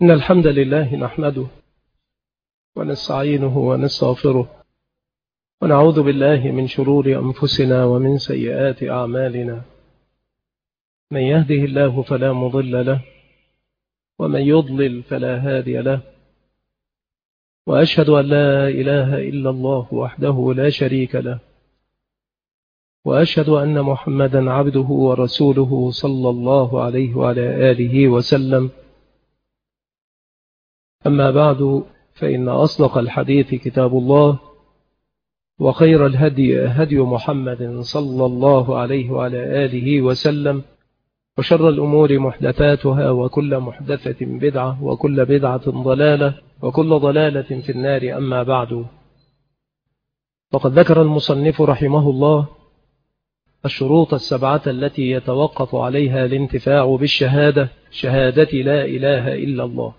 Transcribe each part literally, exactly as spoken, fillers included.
إن الحمد لله نحمده ونستعينه ونستغفره ونعوذ بالله من شرور أنفسنا ومن سيئات أعمالنا. من يهده الله فلا مضل له ومن يضلل فلا هادي له، وأشهد أن لا إله إلا الله وحده لا شريك له، وأشهد أن محمدا عبده ورسوله صلى الله عليه وعلى آله وسلم. أما بعد، فإن أصدق الحديث كتاب الله، وخير الهدي هدي محمد صلى الله عليه وعلى آله وسلم، وشر الأمور محدثاتها، وكل محدثة بدعة، وكل بدعة ضلالة، وكل ضلالة في النار. أما بعد، فقد ذكر المصنف رحمه الله الشروط السبعة التي يتوقف عليها الانتفاع بالشهادة، شهادة لا إله إلا الله.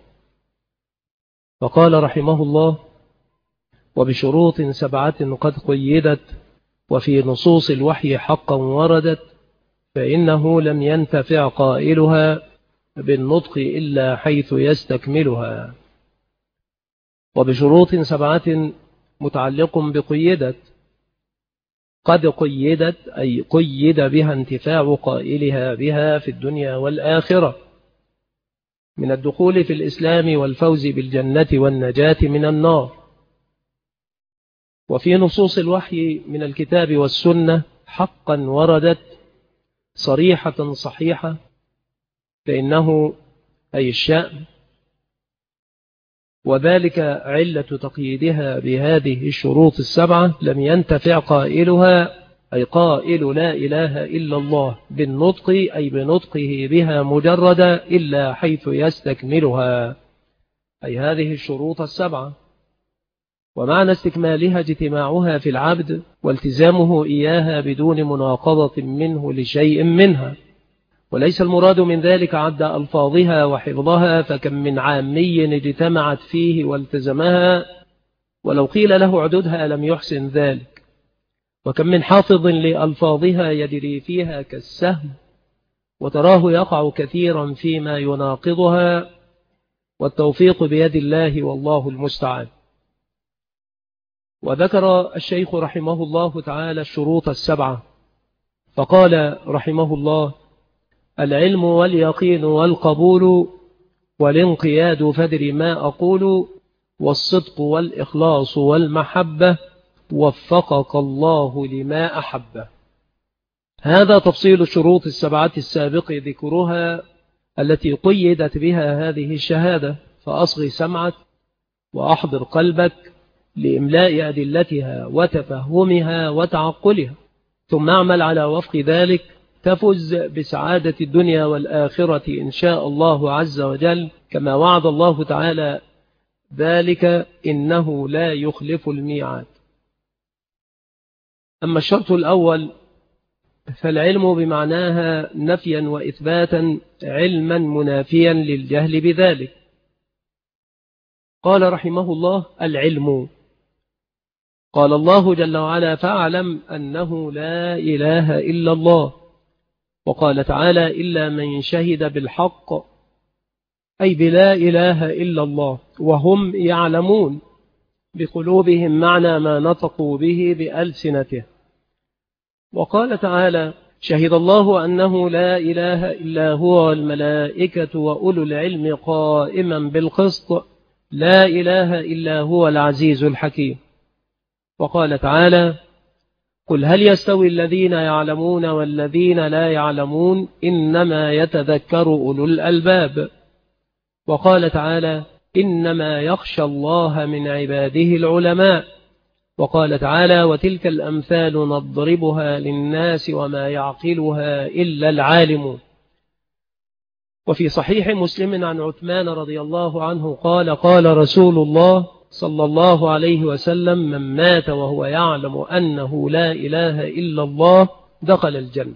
فقال رحمه الله: وبشروط سبعة قد قيدت وفي نصوص الوحي حقا وردت، فإنه لم ينتفع قائلها بالنطق إلا حيث يستكملها. وبشروط سبعة متعلق بقيدت، قد قيدت أي قيد بها انتفاع قائلها بها في الدنيا والآخرة، من الدخول في الإسلام والفوز بالجنة والنجاة من النار. وفي نصوص الوحي من الكتاب والسنة حقا وردت صريحة صحيحة، فإنه أي الشأن، وذلك علة تقييدها بهذه الشروط السبعة: لم ينتفع قائلها أي قائل لا إله إلا الله بالنطق أي بنطقه بها مجردا إلا حيث يستكملها، أي هذه الشروط السبعة. ومعنى استكمالها اجتماعها في العبد والتزامه إياها بدون مناقضة منه لشيء منها، وليس المراد من ذلك عد ألفاظها وحفظها، فكم من عامي اجتمعت فيه والتزمها ولو قيل له عددها لم يحسن ذلك، وكم من حافظ لألفاظها يجري فيها كالسهم وتراه يقع كثيرا فيما يناقضها، والتوفيق بيد الله والله المستعان. وذكر الشيخ رحمه الله تعالى الشروط السبعة، فقال رحمه الله: العلم واليقين والقبول والانقياد فدر ما أقول، والصدق والإخلاص والمحبة، وفقك الله لما أحبه. هذا تفصيل الشروط السبعة السابق ذكرها التي قيدت بها هذه الشهادة، فأصغي سمعك وأحضر قلبك لإملاء أدلتها وتفهمها وتعقلها، ثم اعمل على وفق ذلك تفز بسعادة الدنيا والآخرة إن شاء الله عز وجل، كما وعد الله تعالى ذلك: إنه لا يخلف الميعاد. أما الشرط الأول فالعلم بمعناها نفيا وإثباتا، علما منافيا للجهل بذلك. قال رحمه الله: العلم، قال الله جل وعلا: فاعلم أنه لا إله إلا الله. وقال تعالى: إلا من شهد بالحق، أي بلا إله إلا الله، وهم يعلمون بقلوبهم معنى ما نطقوا به بألسنته. وقال تعالى: شهد الله أنه لا إله إلا هو والملائكة وأولو العلم قائما بالقسط، لا إله إلا هو العزيز الحكيم. وقال تعالى: قل هل يستوي الذين يعلمون والذين لا يعلمون، إنما يتذكر أولو الألباب. وقال تعالى: إنما يخشى الله من عباده العلماء. وقال تعالى: وتلك الأمثال نضربها للناس وما يعقلها إلا العالمون. وفي صحيح مسلم عن عثمان رضي الله عنه قال: قال رسول الله صلى الله عليه وسلم: من مات وهو يعلم أنه لا إله إلا الله دخل الجنة.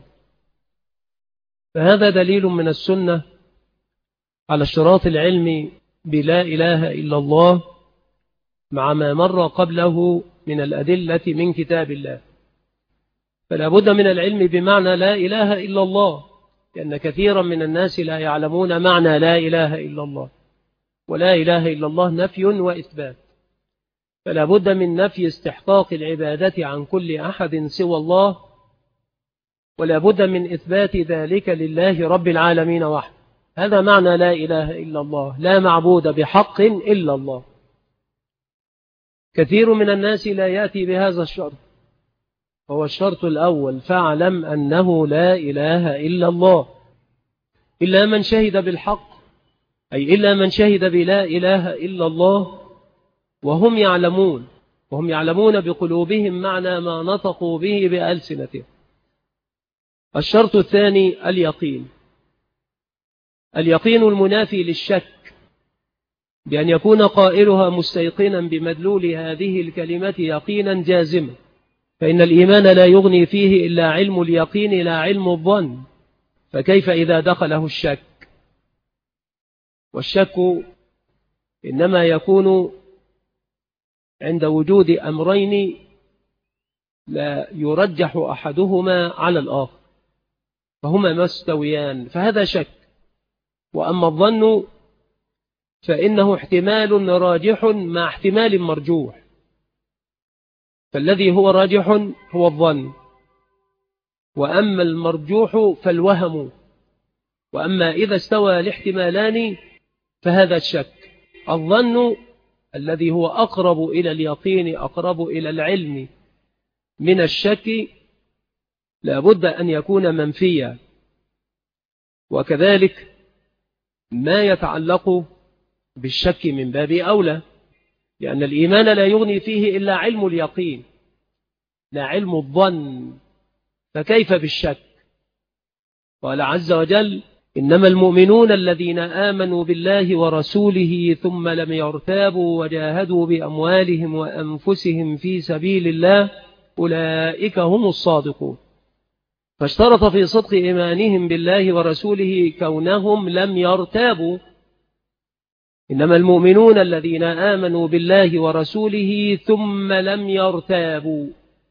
فهذا دليل من السنة على اشتراط العلم بلا إله إلا الله مع ما مر قبله من الأدلة من كتاب الله. فلا بد من العلم بمعنى لا إله إلا الله، لأن كثيرا من الناس لا يعلمون معنى لا إله إلا الله. ولا إله إلا الله نفي وإثبات، فلا بد من نفي استحقاق العبادة عن كل أحد سوى الله، ولا بد من إثبات ذلك لله رب العالمين وحده. هذا معنى لا إله إلا الله، لا معبود بحق إلا الله. كثير من الناس لا يأتي بهذا الشرط، هو الشرط الأول: فاعلم أنه لا إله إلا الله. إلا من شهد بالحق، أي إلا من شهد بلا إله إلا الله وهم يعلمون، وهم يعلمون بقلوبهم معنى ما نطقوا به بألسنتهم. الشرط الثاني اليقين، اليقين المنافي للشك، بأن يكون قائلها مستيقنا بمدلول هذه الكلمة يقينا جازما، فإن الإيمان لا يغني فيه إلا علم اليقين لا علم الظن، فكيف إذا دخله الشك؟ والشك إنما يكون عند وجود أمرين لا يرجح أحدهما على الآخر فهما مستويان، فهذا شك. وأما الظن فإنه احتمال راجح مع احتمال مرجوح، فالذي هو راجح هو الظن، وأما المرجوح فالوهم، وأما إذا استوى الاحتمالان فهذا الشك. الظن الذي هو أقرب إلى اليقين، أقرب إلى العلم من الشك، لابد أن يكون منفيا. وكذلك ما يتعلق بالشك من باب أولى، لأن الإيمان لا يغني فيه إلا علم اليقين لا علم الظن، فكيف بالشك؟ قال عز وجل: إنما المؤمنون الذين آمنوا بالله ورسوله ثم لم يرتابوا وجاهدوا بأموالهم وأنفسهم في سبيل الله أولئك هم الصادقون. فاشترط في صدق إيمانهم بالله ورسوله كونهم لم يرتابوا. إنما المؤمنون الذين آمنوا بالله ورسوله ثم لم يرتابوا،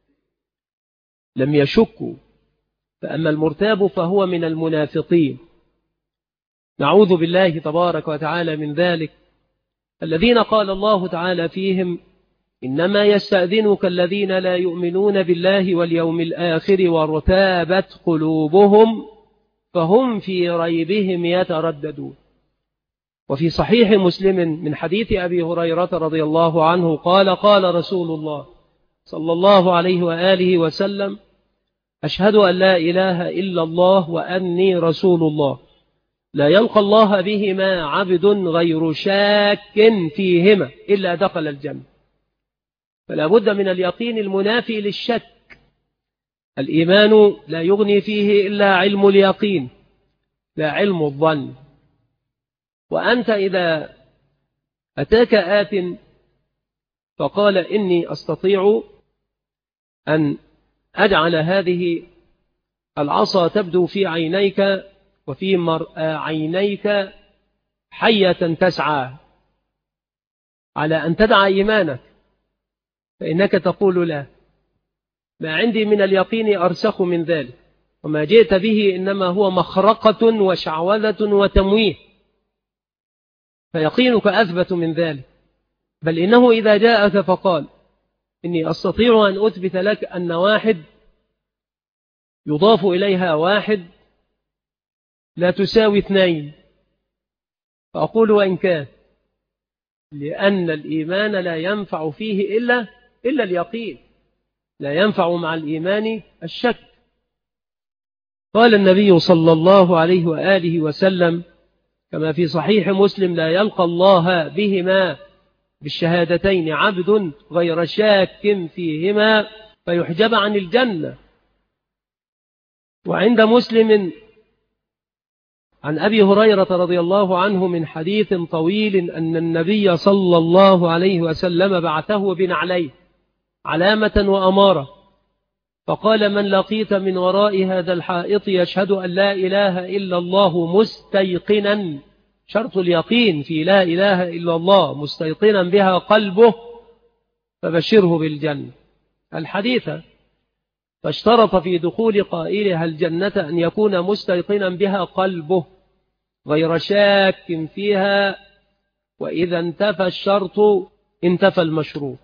لم يشكوا. فأما المرتاب فهو من المنافقين، نعوذ بالله تبارك وتعالى من ذلك، الذين قال الله تعالى فيهم: إنما يستأذنك الذين لا يؤمنون بالله واليوم الآخر وارتابت قلوبهم فهم في ريبهم يترددون. وفي صحيح مسلم من حديث أبي هريرة رضي الله عنه قال: قال رسول الله صلى الله عليه وآله وسلم: أشهد أن لا إله إلا الله وأني رسول الله، لا يلقى الله بهما عبد غير شاك فيهما إلا دخل الجنة. فلا بد من اليقين المنافي للشك. الإيمان لا يغني فيه إلا علم اليقين لا علم الظن. وأنت إذا أتاك آت فقال: إني أستطيع أن أجعل هذه العصا تبدو في عينيك وفي مرأى عينيك حية تسعى، على أن تدع إيمانك، فإنك تقول: لا، ما عندي من اليقين أرسخ من ذلك، وما جئت به إنما هو مخرقة وشعوذة وتمويه، فيقينك أثبت من ذلك. بل إنه إذا جاءك فقال: إني أستطيع أن أثبت لك أن واحد يضاف إليها واحد لا تساوي اثنين، فأقول: وإن كان، لأن الإيمان لا ينفع فيه إلا إلا اليقين، لا ينفع مع الإيمان الشك. قال النبي صلى الله عليه وآله وسلم كما في صحيح مسلم: لا يلقى الله بهما بالشهادتين عبد غير شاك فيهما فيحجب عن الجنة. وعند مسلم عن أبي هريرة رضي الله عنه من حديث طويل أن النبي صلى الله عليه وسلم بعثه بنعليه علامة وأمارة، فقال: من لقيت من وراء هذا الحائط يشهد أن لا إله إلا الله مستيقنا، شرط اليقين في لا إله إلا الله، مستيقنا بها قلبه، فبشره بالجنة. الحديث فاشترط في دخول قائلها الجنة أن يكون مستيقنا بها قلبه غير شاك فيها وإذا انتفى الشرط انتفى المشروط.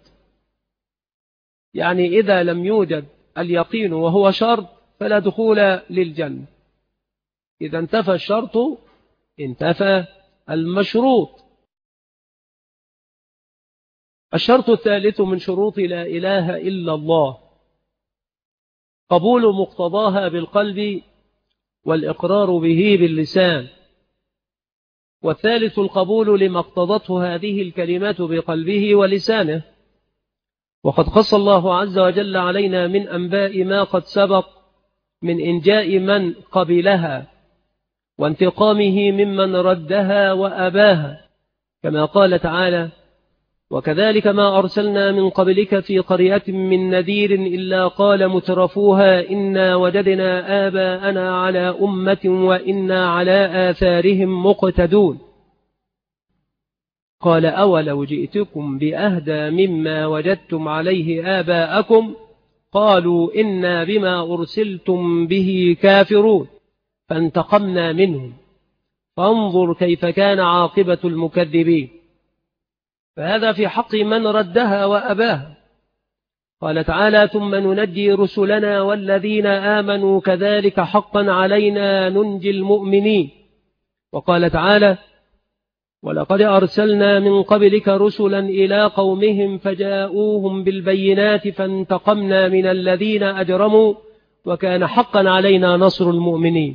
يعني إذا لم يوجد اليقين وهو شرط فلا دخول للجنة. إذا انتفى الشرط انتفى المشروط. الشرط الثالث من شروط لا إله إلا الله قبول مقتضاها بالقلب والإقرار به باللسان. والثالث القبول لما اقتضته هذه الكلمات بقلبه ولسانه. وقد قص الله عز وجل علينا من أنباء ما قد سبق من إنجاء من قبلها وانتقامه ممن ردها وأباها، كما قال تعالى: وكذلك ما أرسلنا من قبلك في قرية من نذير إلا قال مترفوها إنا وجدنا آباءنا على أمة وإنا على آثارهم مقتدون. قال: أولو جئتكم بأهدى مما وجدتم عليه آباءكم قالوا إنا بما أرسلتم به كافرون فانتقمنا منهم فانظر كيف كان عاقبة المكذبين. فهذا في حق من ردها وأباها. قال تعالى: ثم ننجي رسلنا والذين آمنوا كذلك حقا علينا ننجي المؤمنين. وقال تعالى: ولقد أرسلنا من قبلك رسلا إلى قومهم فجاءوهم بالبينات فانتقمنا من الذين أجرموا وكان حقا علينا نصر المؤمنين.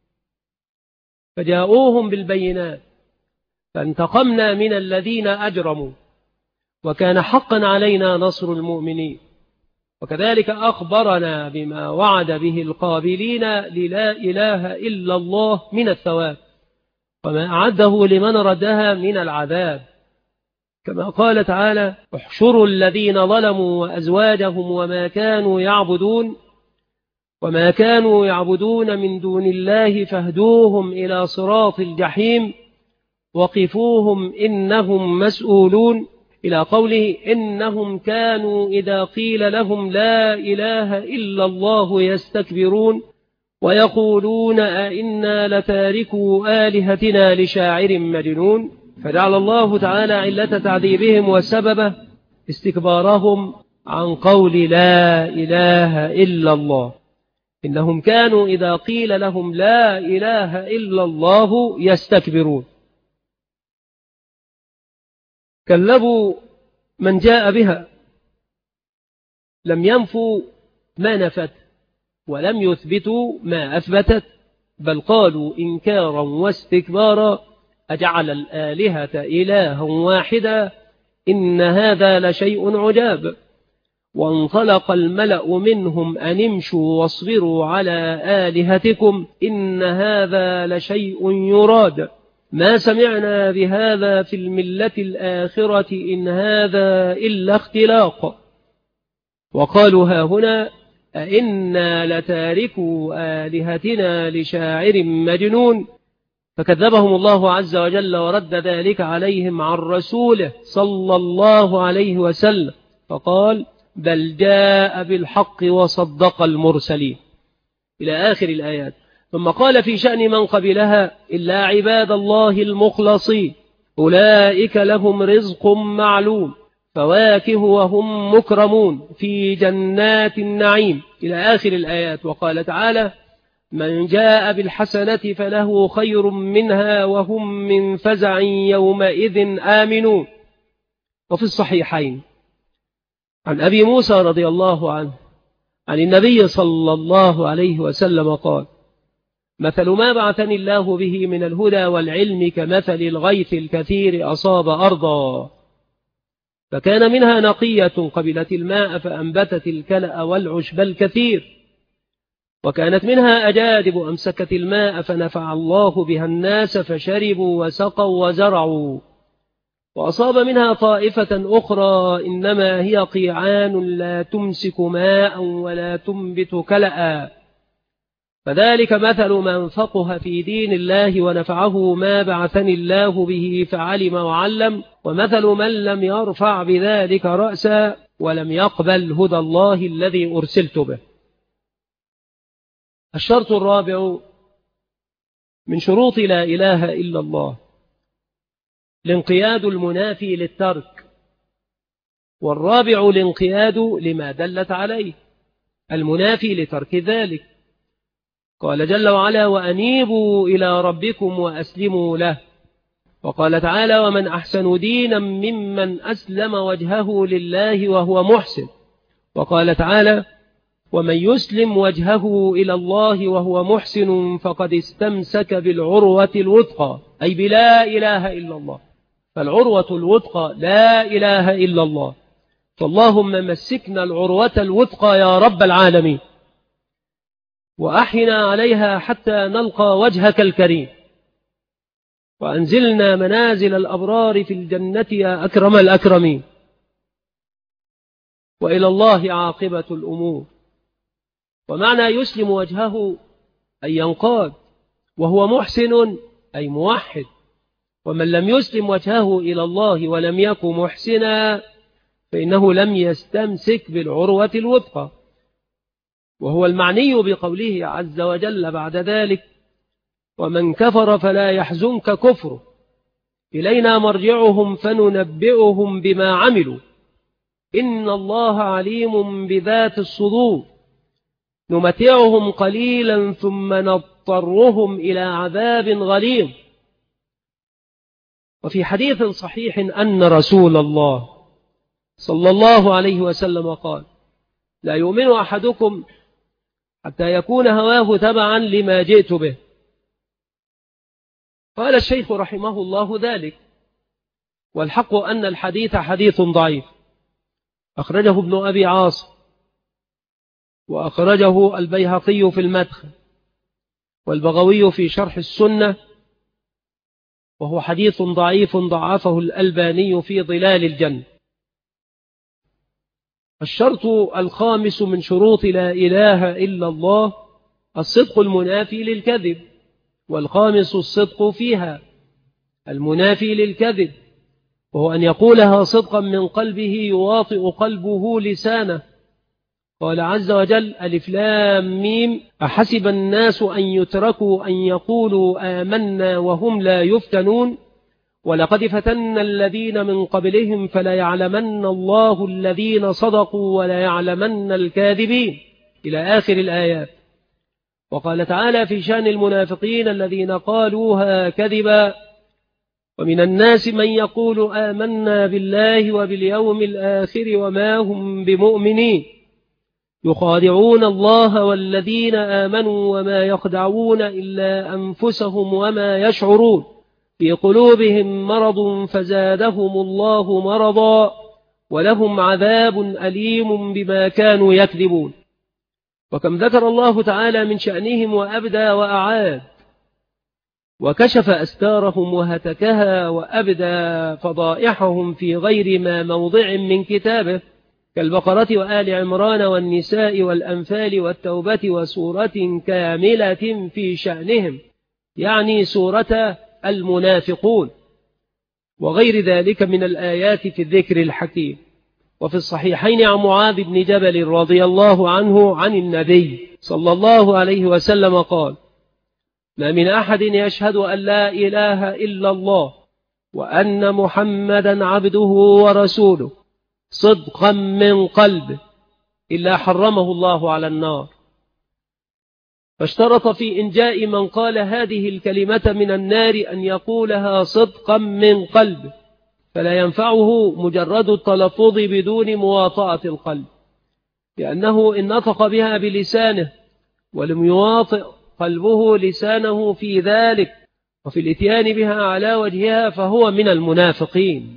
فجاءوهم بالبينات فانتقمنا من الذين أجرموا وكان حقا علينا نصر المؤمنين. وكذلك أخبرنا بما وعد به القابلين للا إله إلا الله من الثواب وما أعده لمن ردها من العذاب، كما قال تعالى: احشروا الذين ظلموا وأزواجهم وما كانوا يعبدون وما كانوا يعبدون من دون الله فاهدوهم إلى صراط الجحيم وقفوهم إنهم مسؤولون، إلى قوله: إنهم كانوا إذا قيل لهم لا إله إلا الله يستكبرون ويقولون أئنا لتاركوا آلهتنا لشاعر مجنون. فجعل الله تعالى علة تعذيبهم وسبب استكبارهم عن قول لا إله إلا الله. إنهم كانوا إذا قيل لهم لا إله إلا الله يستكبرون. كذبوا من جاء بها، لم ينفوا ما نفت ولم يثبتوا ما أثبتت، بل قالوا إنكارا واستكبارا: أجعل الآلهة إلها واحدا إن هذا لشيء عجاب. وانطلق الملأ منهم أن امشوا واصبروا على آلهتكم إن هذا لشيء يراد ما سمعنا بهذا في الملة الآخرة إن هذا إلا اختلاق. وقالوا هاهنا أئنا لتاركوا آلهتنا لشاعر مجنون. فكذبهم الله عز وجل ورد ذلك عليهم عن رسوله صلى الله عليه وسلم، فقال: بل جاء بالحق وصدق المرسلين، إلى آخر الآيات. ثم قال في شأن من قبلها: إلا عباد الله المخلصين أولئك لهم رزق معلوم فواكه وهم مكرمون في جنات النعيم، إلى آخر الآيات. وقال تعالى: من جاء بالحسنة فله خير منها وهم من فزع يومئذ آمنون. وفي الصحيحين عن أبي موسى رضي الله عنه عن النبي صلى الله عليه وسلم قال: مثل ما بعثني الله به من الهدى والعلم كمثل الغيث الكثير أصاب أرضا فكان منها نقية قبلت الماء فأنبتت الكلأ والعشب الكثير، وكانت منها أجادب أمسكت الماء فنفع الله بها الناس فشربوا وسقوا وزرعوا. وأصاب منها طائفة أخرى إنما هي قيعان لا تمسك ماء ولا تنبت كلأ. فذلك مثل من فقه في دين الله ونفعه ما بعثني الله به فعلم وعلم، ومثل من لم يرفع بذلك رأسا ولم يقبل هدى الله الذي أرسلت به. الشرط الرابع من شروط لا إله إلا الله الانقياد المنافي للترك، والرابع الانقياد لما دلت عليه المنافي لترك ذلك. قال جل وعلا: وأنيبوا إلى ربكم وأسلموا له. وقال تعالى: ومن أحسن دينا ممن أسلم وجهه لله وهو محسن. وقال تعالى: ومن يسلم وجهه إلى الله وهو محسن فقد استمسك بالعروة الوثقى، أي بلا إله إلا الله. فالعروة الوثقى لا إله إلا الله. فاللهم مسكنا العروة الوثقى يا رب العالمين، وأحينا عليها حتى نلقى وجهك الكريم، وأنزلنا منازل الأبرار في الجنة يا أكرم الأكرمين. وإلى الله عاقبة الأمور. ومعنى يسلم وجهه أي ينقاد، وهو محسن أي موحد. ومن لم يسلم وجهه إلى الله ولم يكن محسنا فإنه لم يستمسك بالعروة الوثقى. وهو المعني بقوله عز وجل بعد ذلك: ومن كفر فلا يحزنك كفره إلينا مرجعهم فننبئهم بما عملوا إن الله عليم بذات الصدور نمتعهم قليلا ثم نضطرهم إلى عذاب غليظ. وفي حديث صحيح أن رسول الله صلى الله عليه وسلم قال: لا يؤمن أحدكم حتى يكون هواه تبعا لما جئت به. قال الشيخ رحمه الله ذلك، والحق أن الحديث حديث ضعيف، أخرجه ابن أبي عاصم، وأخرجه البيهقي في المدخل، والبغوي في شرح السنة، وهو حديث ضعيف ضعفه الألباني في ظلال الجنة. الشرط الخامس من شروط لا إله إلا الله الصدق المنافي للكذب، والخامس الصدق فيها المنافي للكذب، وهو أن يقولها صدقا من قلبه يواطئ قلبه لسانه. قال عز وجل: ألف لام ميم أحسب الناس أن يتركوا أن يقولوا آمنا وهم لا يفتنون ولقد فتنا الذين من قبلهم فلا يعلمن الله الذين صدقوا ولا يعلمن الكاذبين، إلى آخر الآيات. وقال تعالى في شأن المنافقين الذين قالوها كذبا: ومن الناس من يقول آمنا بالله وباليوم الآخر وما هم بمؤمنين يخادعون الله والذين آمنوا وما يخدعون إلا أنفسهم وما يشعرون في قلوبهم مرض فزادهم الله مرضا ولهم عذاب أليم بما كانوا يكذبون. وكم ذكر الله تعالى من شأنهم وأبدى وأعاد، وكشف أستارهم وهتكها وأبدى فضائحهم في غير ما موضع من كتابه، كالبقرة وآل عمران والنساء والأنفال والتوبة وسورة كاملة في شأنهم، يعني سورة المنافقون، وغير ذلك من الآيات في الذكر الحكيم. وفي الصحيحين عن معاذ بن جبل رضي الله عنه عن النبي صلى الله عليه وسلم قال: ما من أحد يشهد أن لا إله إلا الله وأن محمدا عبده ورسوله صدقا من قلبه إلا حرمه الله على النار. فاشترط في إنجاء من قال هذه الكلمة من النار أن يقولها صدقا من قلبه، فلا ينفعه مجرد التلفظ بدون مواطأة القلب، لأنه إن نطق بها بلسانه ولم يواطئ قلبه لسانه في ذلك وفي الاتيان بها على وجهها فهو من المنافقين.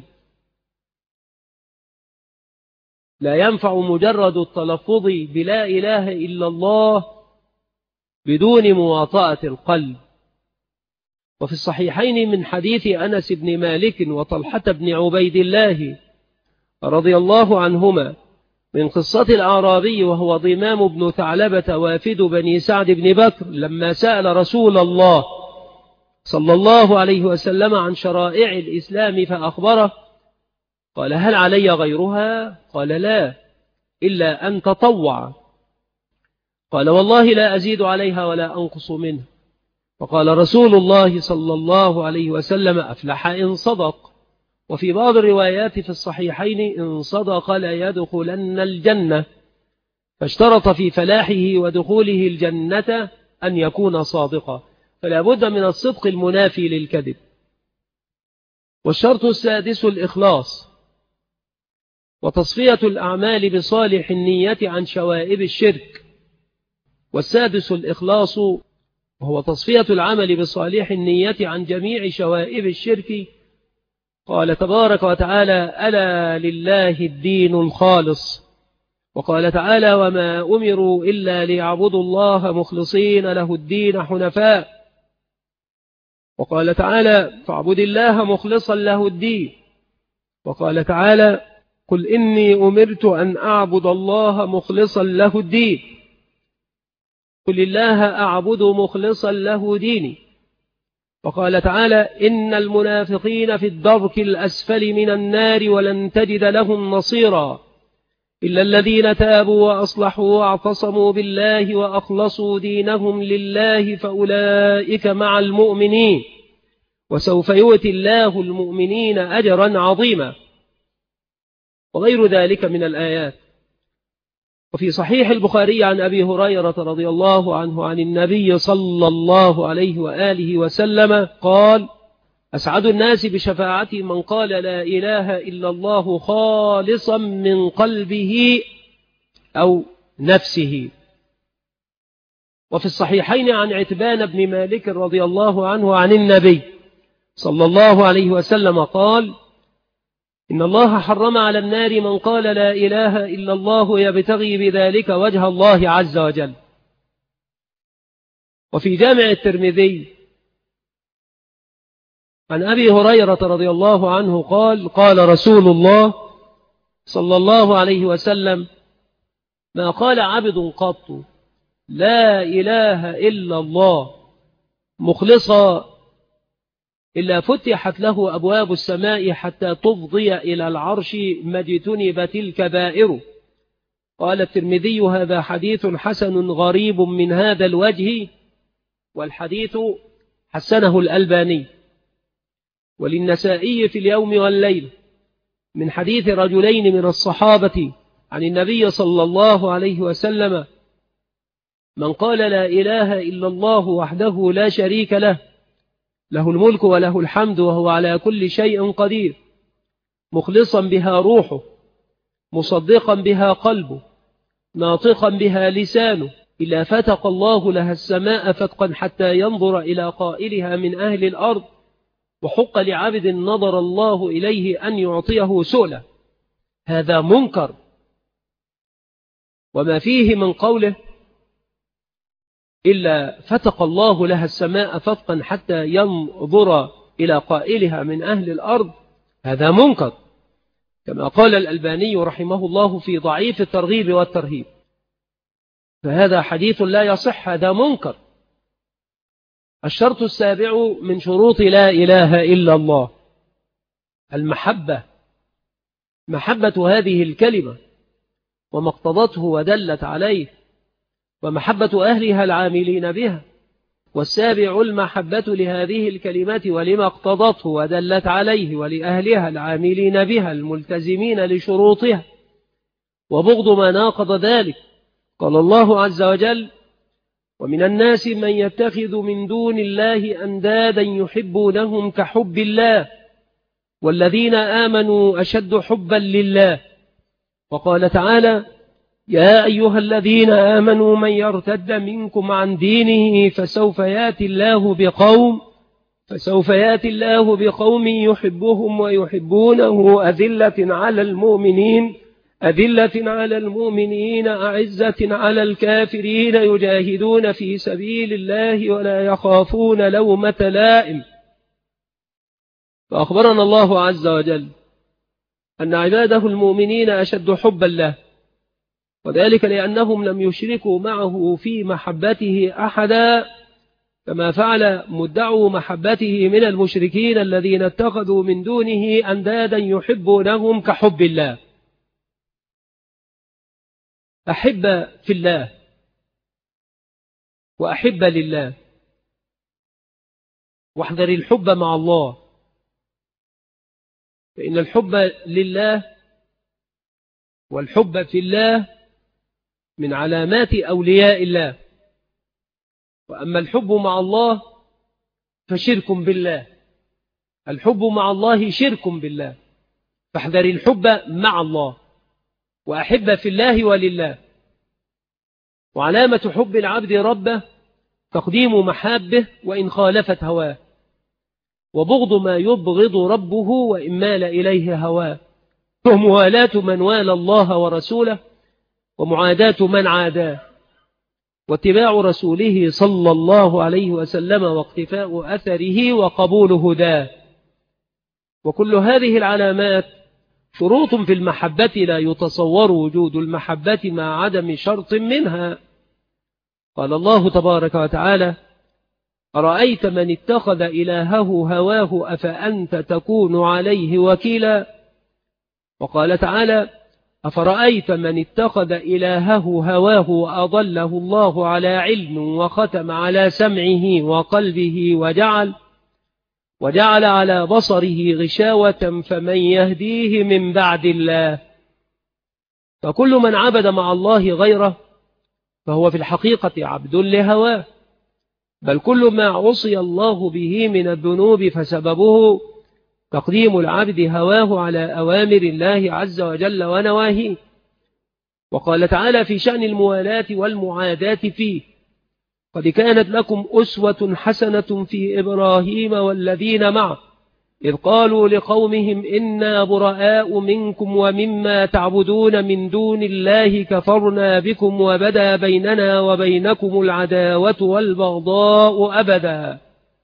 لا ينفع مجرد التلفظ بلا إله إلا الله بدون مواطأة القلب. وفي الصحيحين من حديث أنس بن مالك وطلحة بن عبيد الله رضي الله عنهما من قصة الأعرابي وهو ضمام بن ثعلبة وافد بني سعد بن بكر لما سأل رسول الله صلى الله عليه وسلم عن شرائع الإسلام فأخبره، قال: هل علي غيرها؟ قال: لا، إلا أن تطوع. قال: والله لا أزيد عليها ولا أنقص منها. فقال رسول الله صلى الله عليه وسلم: أفلح إن صدق. وفي بعض الروايات في الصحيحين إن صدق لا يدخلن الجنة، فاشترط في فلاحه ودخوله الجنة أن يكون صادقا، فلا بد من الصدق المنافي للكذب. والشرط السادس الإخلاص وتصفية الأعمال بصالح النية عن شوائب الشرك. والسادس الإخلاص وهو تصفية العمل بصالح النية عن جميع شوائب الشرك. قال تبارك وتعالى: ألا لله الدين الخالص. وقال تعالى: وما أمروا إلا ليعبدوا الله مخلصين له الدين حنفاء. وقال تعالى: فاعبد الله مخلصا له الدين. وقال تعالى: قل إني أمرت أن أعبد الله مخلصا له الدين، قل الله أعبد مخلصا له ديني. وقال تعالى: إن المنافقين في الدرك الأسفل من النار ولن تجد لهم نصيرا إلا الذين تابوا وأصلحوا واعتصموا بالله وأخلصوا دينهم لله فأولئك مع المؤمنين وسوف يؤتي الله المؤمنين أجرا عظيما، وغير ذلك من الآيات. وفي صحيح البخاري عن أبي هريرة رضي الله عنه عن النبي صلى الله عليه وآله وسلم قال: أسعد الناس بشفاعتي من قال لا إله إلا الله خالصا من قلبه أو نفسه. وفي الصحيحين عن عتبان بن مالك رضي الله عنه عن النبي صلى الله عليه وسلم قال: إن الله حرم على النار من قال لا إله إلا الله يبتغي بذلك وجه الله عز وجل. وفي جامع الترمذي عن أبي هريرة رضي الله عنه قال: قال رسول الله صلى الله عليه وسلم: ما قال عبد قط لا إله إلا الله مخلصا إلا فتحت له أبواب السماء حتى تفضي إلى العرش ما اجتنبت الكبائر. قال الترمذي: هذا حديث حسن غريب من هذا الوجه، والحديث حسنه الألباني. وللنسائي في اليوم والليل من حديث رجلين من الصحابة عن النبي صلى الله عليه وسلم: من قال لا إله إلا الله وحده لا شريك له له الملك وله الحمد وهو على كل شيء قدير، مخلصا بها روحه، مصدقا بها قلبه، ناطقا بها لسانه، إلا فتق الله لها السماء فتقا حتى ينظر إلى قائلها من أهل الأرض، وحق لعبد نظر الله إليه أن يعطيه سؤله. هذا منكر. وما فيه من قوله إلا فتق الله لها السماء فتقا حتى ينظر إلى قائلها من أهل الأرض، هذا منكر، كما قال الألباني رحمه الله في ضعيف الترغيب والترهيب. فهذا حديث لا يصح، هذا منكر. الشرط السابع من شروط لا إله إلا الله المحبة، محبة هذه الكلمة وما اقتضته ودلت عليه، ومحبة أهلها العاملين بها. والسابع المحبة لهذه الكلمات ولما اقتضته ودلت عليه ولأهلها العاملين بها الملتزمين لشروطها، وبغض ما ناقض ذلك. قال الله عز وجل: ومن الناس من يتخذ من دون الله أندادا يحبونهم كحب الله والذين آمنوا أشد حبا لله. وقال تعالى: يا أيها الذين آمنوا من يرتد منكم عن دينه فسوف يأتي الله بقوم فسوف يأتي الله بقوم يحبهم ويحبونه أذلة على المؤمنين أذلة على المؤمنين أعزة على الكافرين يجاهدون في سبيل الله ولا يخافون لومة لائم. فأخبرنا الله عز وجل أن عباده المؤمنين أشد حبا له، وذلك لأنهم لم يشركوا معه في محبته أحدا، كما فعل مدعوا محبته من المشركين الذين اتخذوا من دونه أندادا يحبونهم كحب الله. أحب في الله وأحب لله، واحذر الحب مع الله، فإن الحب لله والحب في الله من علامات أولياء الله. وأما الحب مع الله فشرك بالله، الحب مع الله شرك بالله، فاحذر الحب مع الله وأحب في الله ولله. وعلامة حب العبد ربه تقديم محابه وإن خالفت هواه، وبغض ما يبغض ربه وإن مال إليه هواه، وموالاة من والى الله ورسوله ومعاداة من عاداه، واتباع رسوله صلى الله عليه وسلم واقتفاء أثره وقبول هداه. وكل هذه العلامات شروط في المحبة لا يتصور وجود المحبة مع عدم شرط منها. قال الله تبارك وتعالى: أرأيت من اتخذ إلهه هواه أفأنت تكون عليه وكيلا. وقال تعالى: أفرأيت من اتخذ إلهه هواه وأضله الله على علم وختم على سمعه وقلبه وجعل وجعل على بصره غشاوة فمن يهديه من بعد الله. فكل من عبد مع الله غيره فهو في الحقيقة عبد لهواه، بل كل ما عصي الله به من الذنوب فسببه تقديم العبد هواه على أوامر الله عز وجل ونواهيه. وقال تعالى في شأن الموالاة والمعاداة فيه: قد كانت لكم أسوة حسنة في إبراهيم والذين معه إذ قالوا لقومهم إنا براء منكم ومما تعبدون من دون الله كفرنا بكم وبدا بيننا وبينكم العداوة والبغضاء أبدا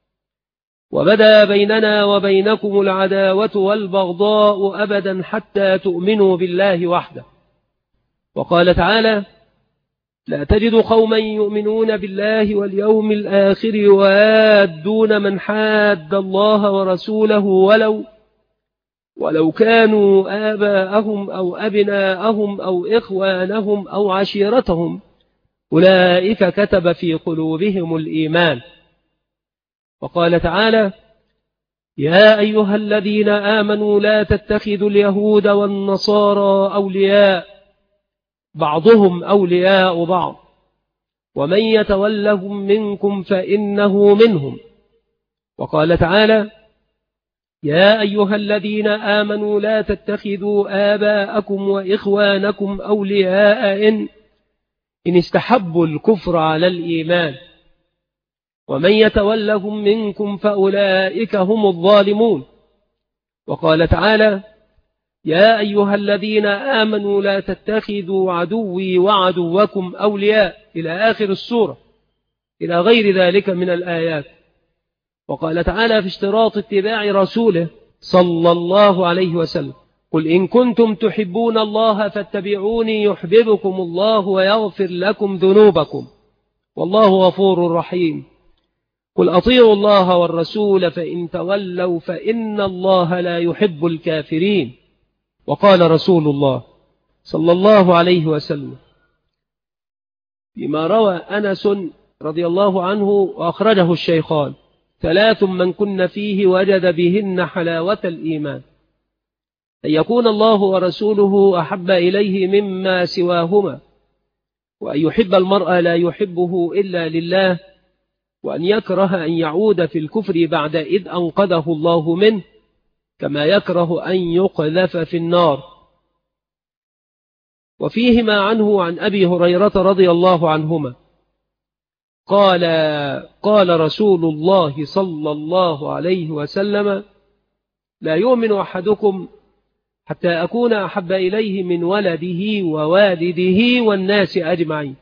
وبدا بيننا وبينكم العداوة والبغضاء أبدا حتى تؤمنوا بالله وحده. وقال تعالى: لا تجد قوما يؤمنون بالله واليوم الآخر يوادون من حاد الله ورسوله ولو ولو كانوا آباءهم أو أبناءهم أو إخوانهم أو عشيرتهم أولئك كتب في قلوبهم الإيمان. وقال تعالى: يا أيها الذين آمنوا لا تتخذوا اليهود والنصارى أولياء بعضهم أولياء بعض ومن يتولهم منكم فإنه منهم. وقال تعالى: يا أيها الذين آمنوا لا تتخذوا آباءكم وإخوانكم أولياء إن, إن استحبوا الكفر على الإيمان ومن يتولهم منكم فأولئك هم الظالمون. وقال تعالى: يا أيها الذين آمنوا لا تتخذوا عدوي وعدوكم أولياء إلى آخر السورة إلى غير ذلك من الآيات. وقال تعالى في اشتراط اتباع رسوله صلى الله عليه وسلم: قل إن كنتم تحبون الله فاتبعوني يحببكم الله ويغفر لكم ذنوبكم والله غفور رحيم. قل أطيعوا الله والرسول فإن تولوا فإن الله لا يحب الكافرين. وقال رسول الله صلى الله عليه وسلم فيما روى أنس رضي الله عنه وأخرجه الشيخان: ثلاث من كن فيه وجد بهن حلاوة الإيمان: أن يكون الله ورسوله أحب إليه مما سواهما، وأن يحب المرء لا يحبه إلا لله، وأن يكره أن يعود في الكفر بعد إذ أنقذه الله منه، كما يكره أن يقذف في النار. وفيهما عنه عن أبي هريرة رضي الله عنهما قال: قال رسول الله صلى الله عليه وسلم: لا يؤمن أحدكم حتى أكون أحب إليه من ولده ووالده والناس أجمعين.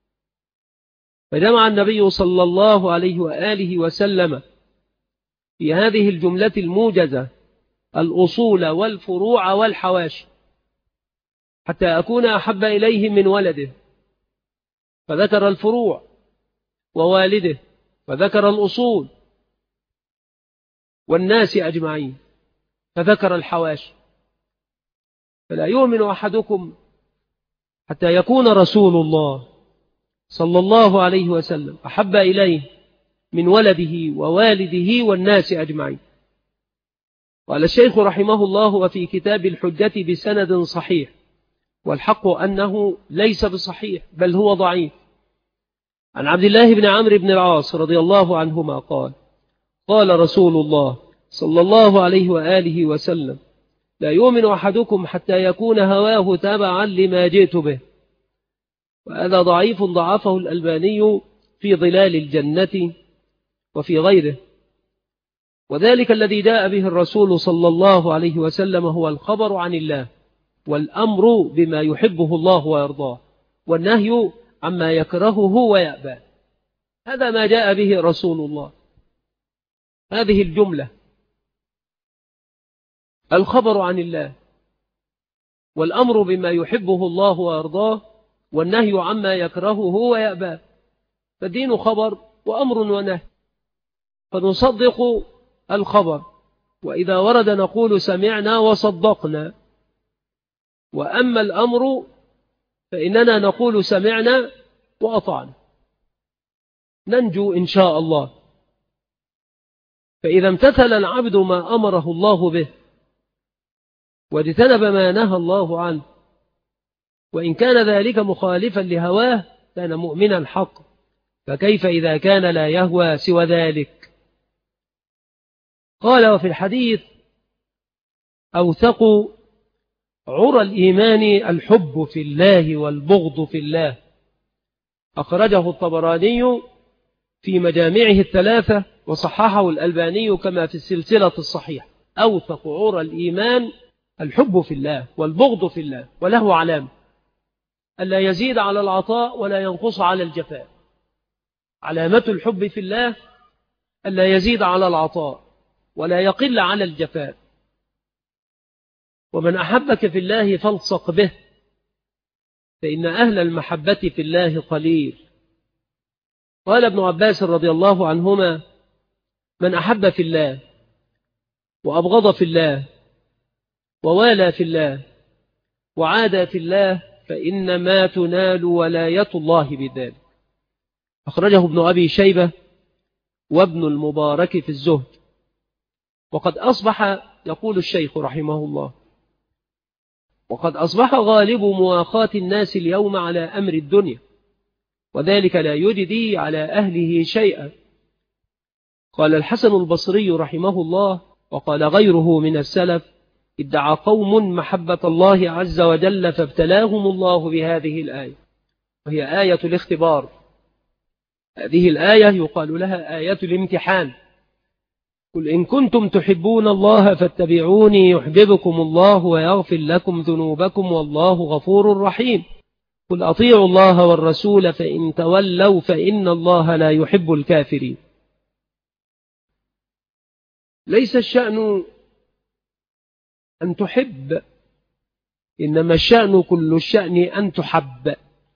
فجمع النبي صلى الله عليه وآله وسلم في هذه الجملة الموجزة الأصول والفروع والحواشي: حتى أكون أحب إليه من ولده، فذكر الفروع، ووالده، فذكر الأصول، والناس أجمعين، فذكر الحواشي. فلا يؤمن أحدكم حتى يكون رسول الله صلى الله عليه وسلم أحب إليه من ولده ووالده والناس أجمعين. قال الشيخ رحمه الله: وفي كتاب الحجة بسند صحيح، والحق أنه ليس بصحيح بل هو ضعيف، عن عبد الله بن عمرو بن العاص رضي الله عنهما قال: قال رسول الله صلى الله عليه وآله وسلم: لا يؤمن أحدكم حتى يكون هواه تبعا لما جئت به. وهذا ضعيف ضعفه الألباني في ظلال الجنة وفي غيره. وذلك الذي جاء به الرسول صلى الله عليه وسلم هو الخبر عن الله، والأمر بما يحبه الله ويرضاه، والنهي عما يكرهه ويأبى. هذا ما جاء به رسول الله، هذه الجملة: الخبر عن الله، والأمر بما يحبه الله ويرضاه، والنهي عما يكرهه ويأبى. فالدين خبر وأمر ونهي، فنصدق الخبر، وإذا ورد نقول سمعنا وصدقنا. وأما الأمر فإننا نقول سمعنا وأطعنا، ننجو إن شاء الله. فإذا امتثل العبد ما أمره الله به واجتنب ما نهى الله عنه، وإن كان ذلك مخالفا لهواه كان مؤمنا حقا، فكيف إذا كان لا يهوى سوى ذلك؟ قال: وفي الحديث: أوثق عرى الإيمان الحب في الله والبغض في الله. أخرجه الطبراني في مجامعه الثلاثة، وصححه الألباني كما في السلسلة الصحيحة. أوثق عرى الإيمان الحب في الله والبغض في الله، وله علامة: ألا يزيد على العطاء ولا ينقص على الجفاء. علامة الحب في الله ألا يزيد على العطاء ولا يقل على الجفاء. ومن أحبك في الله فالصق به، فإن أهل المحبة في الله قليل. قال ابن عباس رضي الله عنهما: من أحب في الله وأبغض في الله ووالى في الله وعادى في الله فإنما تنال ولاية الله بذلك. أخرجه ابن أبي شيبة وابن المبارك في الزهد. وقد أصبح، يقول الشيخ رحمه الله، وقد أصبح غالب مواخاة الناس اليوم على أمر الدنيا، وذلك لا يجدي على أهله شيئا. قال الحسن البصري رحمه الله، وقال غيره من السلف: ادعى قوم محبة الله عز وجل فابتلاهم الله بهذه الآية، وهي آية الاختبار. هذه الآية يقال لها آية الامتحان. قل إن كنتم تحبون الله فاتبعوني يحببكم الله ويغفر لكم ذنوبكم والله غفور رحيم. قل أطيعوا الله والرسول فإن تولوا فإن الله لا يحب الكافرين. ليس الشأن أن تحب، إنما الشأن كل الشأن أن تحب.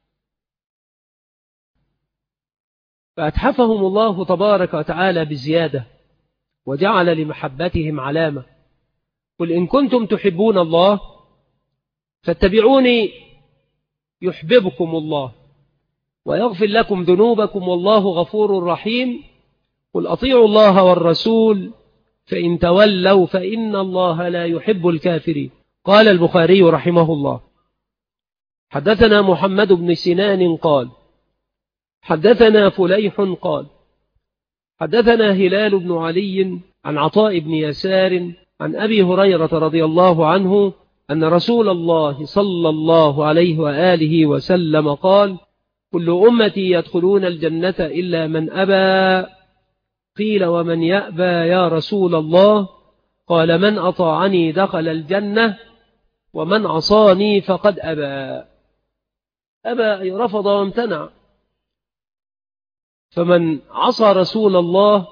فأتحفهم الله تبارك وتعالى بزيادة، وجعل لمحبتهم علامة. قل إن كنتم تحبون الله فاتبعوني يحببكم الله ويغفر لكم ذنوبكم والله غفور رحيم. قل أطيعوا الله والرسول فإن تولوا فإن الله لا يحب الكافرين. قال البخاري رحمه الله: حدثنا محمد بن سنان قال حدثنا فليح قال حدثنا هلال بن علي عن عطاء بن يسار عن أبي هريرة رضي الله عنه أن رسول الله صلى الله عليه وآله وسلم قال: كل أمتي يدخلون الجنة إلا من أبى. قيل: ومن يأبى يا رسول الله؟ قال: من أطاعني دخل الجنة ومن عصاني فقد أبى. أبى أي رفض وامتنع. فمن عصى رسول الله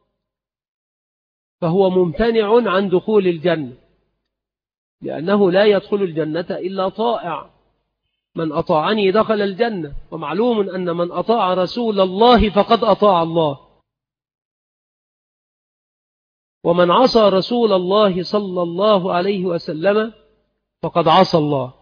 فهو ممتنع عن دخول الجنة، لأنه لا يدخل الجنة إلا طائع. من أطاعني دخل الجنة، ومعلوم أن من أطاع رسول الله فقد أطاع الله، ومن عصى رسول الله صلى الله عليه وسلم فقد عصى الله.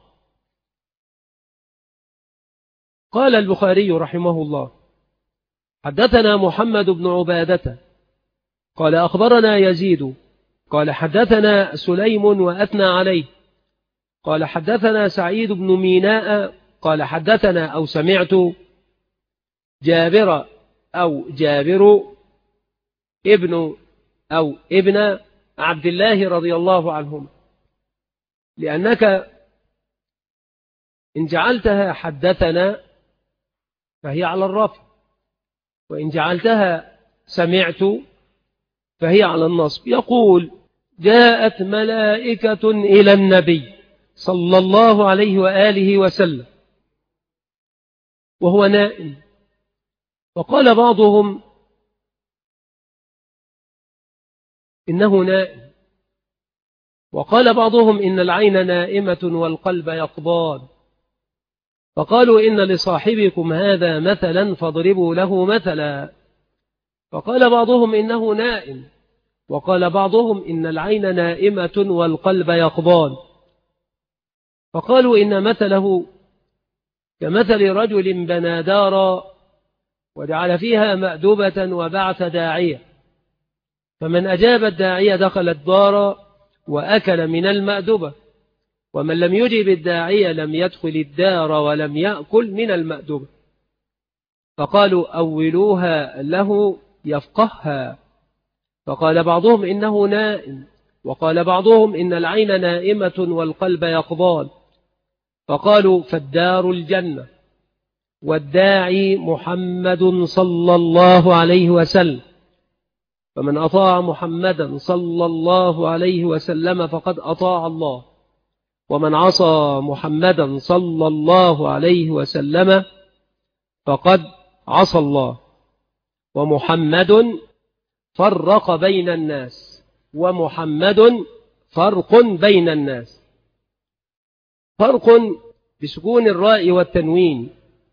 قال البخاري رحمه الله: حدثنا محمد بن عبادة قال أخبرنا يزيد قال حدثنا سليم وأثنى عليه قال حدثنا سعيد بن ميناء قال حدثنا أو سمعت جابر أو جابر ابن أو ابن عبد الله رضي الله عنهما، لأنك إن جعلتها حدثنا فهي على الرفع، وإن جعلتها سمعت فهي على النصب. يقول جاءت ملائكة إلى النبي صلى الله عليه وآله وسلم وهو نائم، وقال بعضهم إنه نائم، وقال بعضهم إن العين نائمة والقلب يقظان، فقالوا إن لصاحبكم هذا مثلا فاضربوا له مثلا، فقال بعضهم إنه نائم، وقال بعضهم إن العين نائمة والقلب يقظان، فقالوا إن مثله كمثل رجل بنى دارا وجعل فيها مأدبة وبعث داعية، فمن أجاب الداعية دخل الدار وأكل من المأدبة، ومن لم يجب الداعية لم يدخل الدار ولم يأكل من المأدبة، فقالوا أولوها له يفقهها، فقال بعضهم إنه نائم، وقال بعضهم إن العين نائمة والقلب يقظان، فقالوا فالدار الجنة والداعي محمد صلى الله عليه وسلم، فمن أطاع محمدا صلى الله عليه وسلم فقد أطاع الله، ومن عصى محمدا صلى الله عليه وسلم فقد عصى الله. ومحمد فرق بين الناس، ومحمد فرق بين الناس، فرق بسكون الراء والتنوين،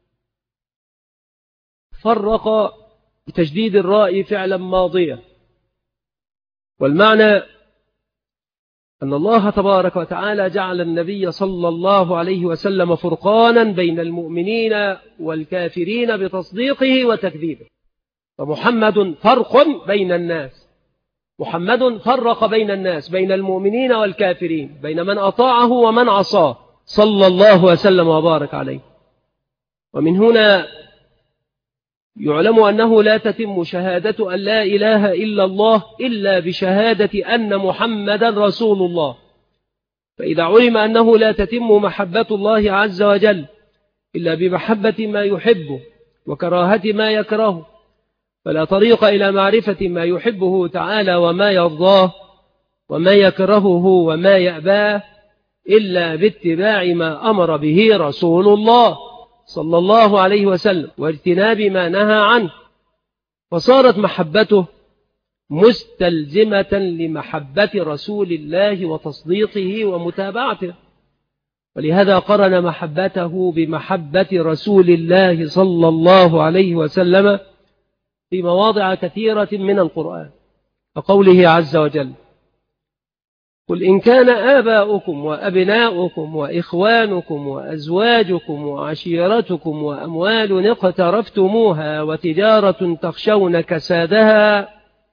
فرق بتجديد الراء فعلا ماضية، والمعنى أن الله تبارك وتعالى جعل النبي صلى الله عليه وسلم فرقانا بين المؤمنين والكافرين بتصديقه وتكذيبه، فمحمد فرق بين الناس، محمد فرق بين الناس بين المؤمنين والكافرين، بين من أطاعه ومن عصاه صلى الله وسلم وبارك عليه. ومن هنا يعلم أنه لا تتم شهادة أن لا إله إلا الله إلا بشهادة أن محمدا رسول الله، فإذا علم أنه لا تتم محبة الله عز وجل إلا بمحبة ما يحبه وكراهة ما يكرهه، فلا طريق إلى معرفة ما يحبه تعالى وما يرضاه وما يكرهه وما يأباه إلا باتباع ما أمر به رسول الله صلى الله عليه وسلم واجتناب ما نهى عنه، فصارت محبته مستلزمة لمحبة رسول الله وتصديقه ومتابعته، ولهذا قرن محبته بمحبة رسول الله صلى الله عليه وسلم في مواضع كثيرة من القرآن، فقوله عز وجل قل إن كان آباؤكم وأبناؤكم وإخوانكم وأزواجكم وعشيرتكم وأموال اقترفتموها وتجارة تخشون كسادها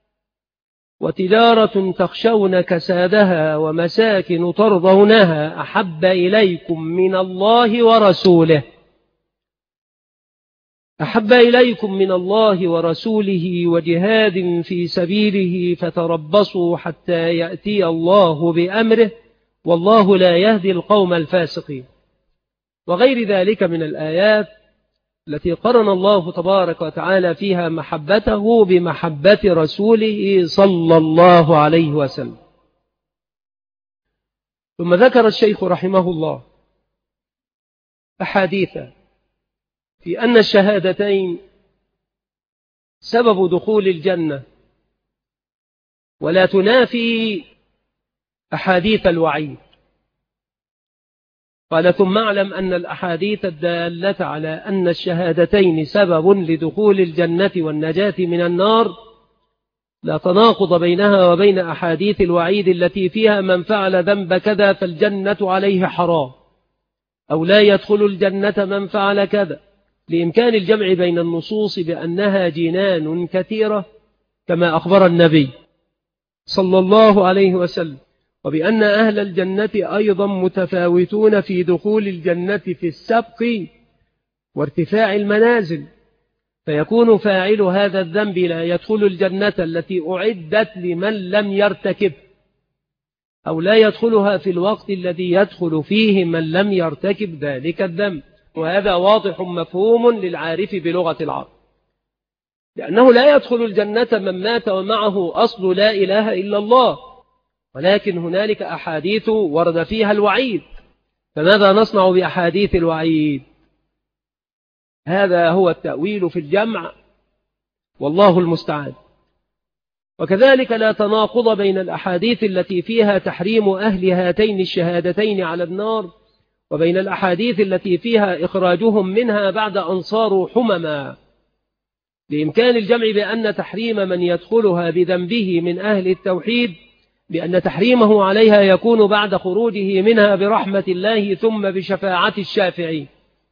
وتجارة تخشون كسادها ومساكن ترضونها أحب إليكم من الله ورسوله أحب إليكم من الله ورسوله وجهاد في سبيله فتربصوا حتى يأتي الله بأمره والله لا يهدي القوم الفاسقين، وغير ذلك من الآيات التي قرن الله تبارك وتعالى فيها محبته بمحبة رسوله صلى الله عليه وسلم. ثم ذكر الشيخ رحمه الله أحاديث في أن الشهادتين سبب دخول الجنة، ولا تنافي أحاديث الوعيد. قال ثم اعلم أن الأحاديث الدالة على أن الشهادتين سبب لدخول الجنة والنجاة من النار لا تناقض بينها وبين أحاديث الوعيد التي فيها من فعل ذنب كذا فالجنة عليه حرام، أو لا يدخل الجنة من فعل كذا، لإمكان الجمع بين النصوص بأنها جنان كثيرة كما أخبر النبي صلى الله عليه وسلم، وبأن أهل الجنة أيضا متفاوتون في دخول الجنة في السبق وارتفاع المنازل، فيكون فاعل هذا الذنب لا يدخل الجنة التي أعدت لمن لم يرتكب، أو لا يدخلها في الوقت الذي يدخل فيه من لم يرتكب ذلك الذنب. وهذا واضح مفهوم للعارف بلغة العرب، لأنه لا يدخل الجنة من مات ومعه أصل لا إله إلا الله، ولكن هنالك أحاديث ورد فيها الوعيد. فماذا نصنع بأحاديث الوعيد؟ هذا هو التأويل في الجمع، والله المستعان. وكذلك لا تناقض بين الأحاديث التي فيها تحريم أهل هاتين الشهادتين على النار وبين الأحاديث التي فيها إخراجهم منها بعد أن صاروا حمما، بإمكان الجمع بأن تحريم من يدخلها بذنبه من أهل التوحيد بأن تحريمه عليها يكون بعد خروجه منها برحمة الله ثم بشفاعة الشافعين،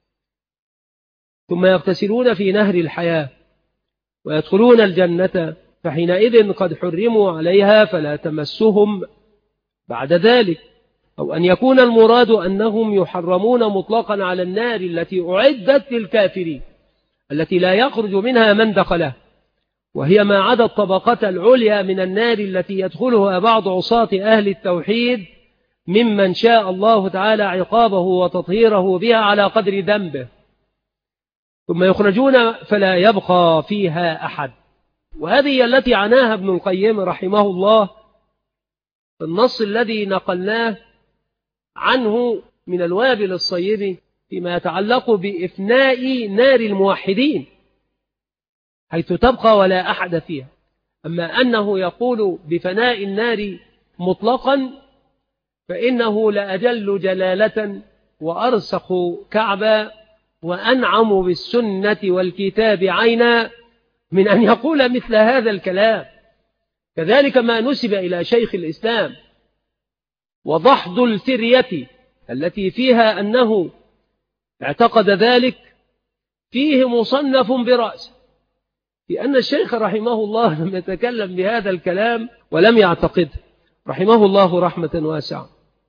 ثم يغتسلون في نهر الحياة ويدخلون الجنة، فحينئذ قد حرموا عليها فلا تمسهم بعد ذلك. أو أن يكون المراد أنهم يحرمون مطلقا على النار التي أعدت للكافرين التي لا يخرج منها من دخلها، وهي ما عدا الطبقة العليا من النار التي يدخلها بعض عصاة أهل التوحيد ممن شاء الله تعالى عقابه وتطهيره بها على قدر ذنبه، ثم يخرجون فلا يبقى فيها أحد. وهذه التي عناها ابن القيم رحمه الله في النص الذي نقلناه عنه من الوابل الصيب فيما يتعلق بإفناء نار الموحدين حيث تبقى ولا أحد فيها. أما أنه يقول بفناء النار مطلقا فإنه لأجل جلالة وأرسخ كعبا وأنعم بالسنة والكتاب عينا من أن يقول مثل هذا الكلام. كذلك ما نسب إلى شيخ الإسلام وضحض الفرية التي فيها أنه اعتقد ذلك فيه مصنف برأسه، لأن الشيخ رحمه الله لم يتكلم بهذا الكلام ولم يعتقده رحمه الله رحمة واسعة.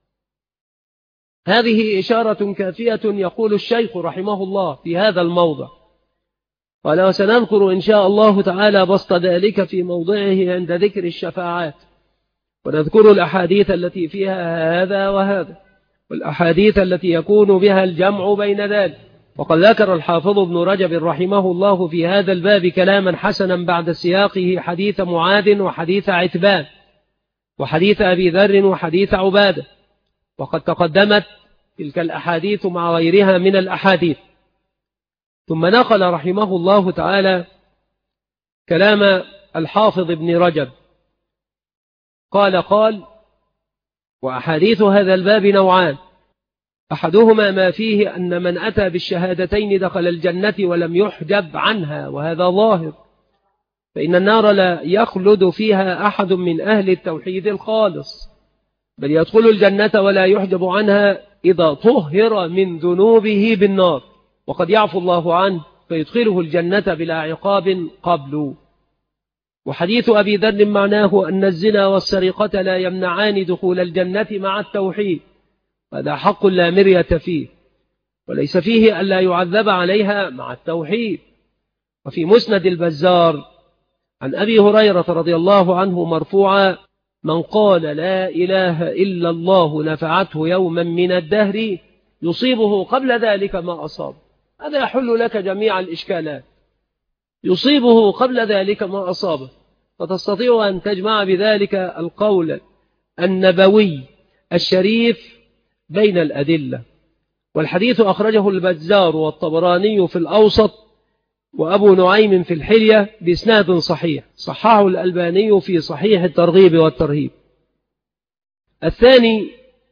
هذه إشارة كافية يقول الشيخ رحمه الله في هذا الموضع، قال: وسنذكر إن شاء الله تعالى بسط ذلك في موضعه عند ذكر الشفاعات، ونذكر الأحاديث التي فيها هذا وهذا والأحاديث التي يكون بها الجمع بين ذلك. وقد ذكر الحافظ ابن رجب رحمه الله في هذا الباب كلاما حسنا بعد سياقه حديث معاذ وحديث عتبان وحديث أبي ذر وحديث عبادة، وقد تقدمت تلك الأحاديث مع غيرها من الأحاديث. ثم نقل رحمه الله تعالى كلام الحافظ ابن رجب قال قال وأحاديث هذا الباب نوعان: أحدهما ما فيه أن من أتى بالشهادتين دخل الجنة ولم يحجب عنها، وهذا ظاهر، فإن النار لا يخلد فيها أحد من أهل التوحيد الخالص، بل يدخل الجنة ولا يحجب عنها إذا طهر من ذنوبه بالنار، وقد يعفو الله عنه فيدخله الجنة بلا عقاب قبل. وحديث أبي ذر معناه أن الزنا والسرقة لا يمنعان دخول الجنة مع التوحيد، هذا حق لا مرية فيه، وليس فيه ألا يعذب عليها مع التوحيد. وفي مسند البزار عن أبي هريرة رضي الله عنه مرفوعا: من قال لا إله إلا الله نفعته يوما من الدهر يصيبه قبل ذلك ما أصاب. هذا يحل لك جميع الإشكالات، يصيبه قبل ذلك ما أصابه، فتستطيع أن تجمع بذلك القول النبوي الشريف بين الأدلة. والحديث أخرجه البزار والطبراني في الأوسط وأبو نعيم في الحلية بإسناد صحيح، صححه الألباني في صحيح الترغيب والترهيب. الثاني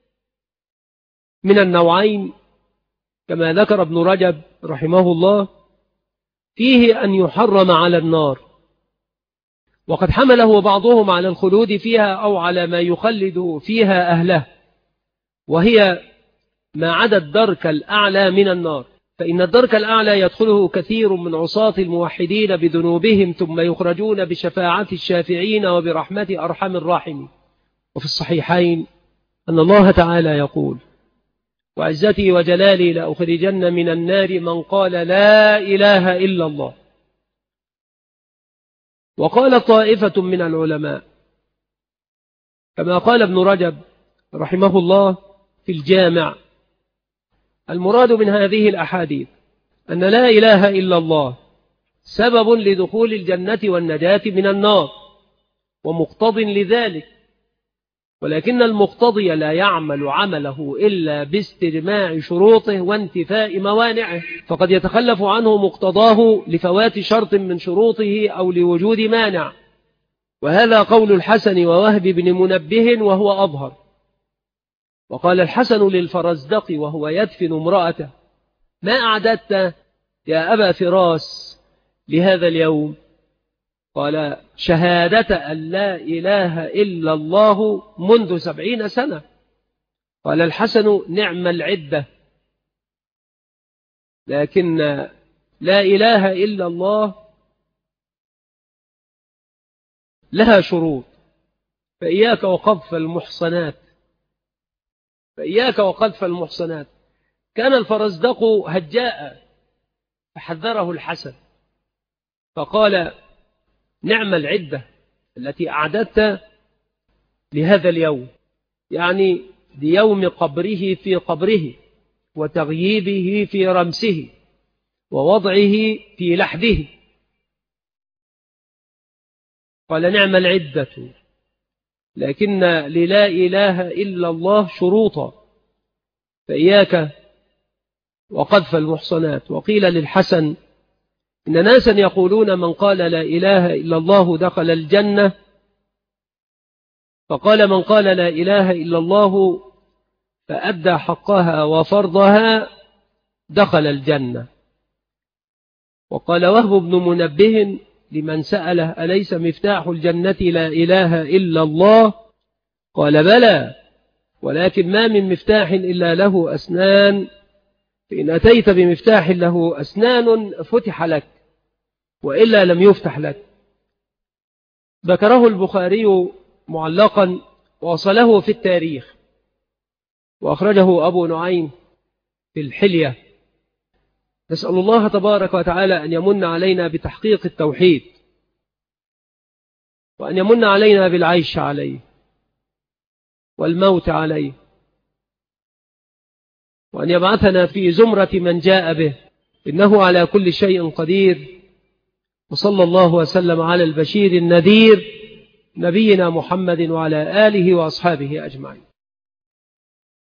من النوعين كما ذكر ابن رجب رحمه الله فيه أن يحرم على النار، وقد حمله بعضهم على الخلود فيها أو على ما يخلد فيها أهله، وهي ما عدا الدرك الأعلى من النار، فإن الدرك الأعلى يدخله كثير من عصاة الموحدين بذنوبهم ثم يخرجون بشفاعة الشافعين وبرحمة أرحم الراحمين. وفي الصحيحين أن الله تعالى يقول: وعزتي وجلالي لأخرجن من النار من قال لا إله إلا الله. وقال طائفة من العلماء كما قال ابن رجب رحمه الله في الجامع: المراد من هذه الأحاديث أن لا إله إلا الله سبب لدخول الجنة والنجاة من النار ومقتض لذلك، ولكن المقتضي لا يعمل عمله إلا باستجماع شروطه وانتفاء موانعه، فقد يتخلف عنه مقتضاه لفوات شرط من شروطه أو لوجود مانع. وهذا قول الحسن ووهب بن منبه وهو أظهر. وقال الحسن للفرزدق وهو يدفن امرأته: ما أعددت يا أبا فراس لهذا اليوم؟ قال: شهادة أن لا إله إلا الله منذ سبعين سنة. قال الحسن: نعم العدة، لكن لا إله إلا الله لها شروط، فإياك وقذف المحصنات، فإياك وقذف المحصنات. كان الفرزدق هجاء فحذره الحسن فقال: نعم العدة التي أعددت لهذا اليوم، يعني ليوم قبره في قبره وتغييبه في رمسه ووضعه في لحده. قال: نعم العدة، لكن للا إله إلا الله شروطا، فإياك وقذف المحصنات. وقيل للحسن: إن ناسا يقولون من قال لا إله إلا الله دخل الجنة، فقال: من قال لا إله إلا الله فأدى حقها وفرضها دخل الجنة. وقال وهب بن منبه لمن سأله: أليس مفتاح الجنة لا إله إلا الله؟ قال: بلى، ولكن ما من مفتاح إلا له أسنان، فإن أتيت بمفتاح له أسنان فتح لك، وإلا لم يفتح لك. ذكره البخاري معلقا وصله في التاريخ، وأخرجه أبو نعيم في الحلية. نسأل الله تبارك وتعالى أن يمن علينا بتحقيق التوحيد، وأن يمن علينا بالعيش عليه والموت عليه، وأن يبعثنا في زمرة من جاء به، إنه على كل شيء قدير. وصلى الله وسلم على البشير النذير نبينا محمد وعلى آله وأصحابه أجمعين.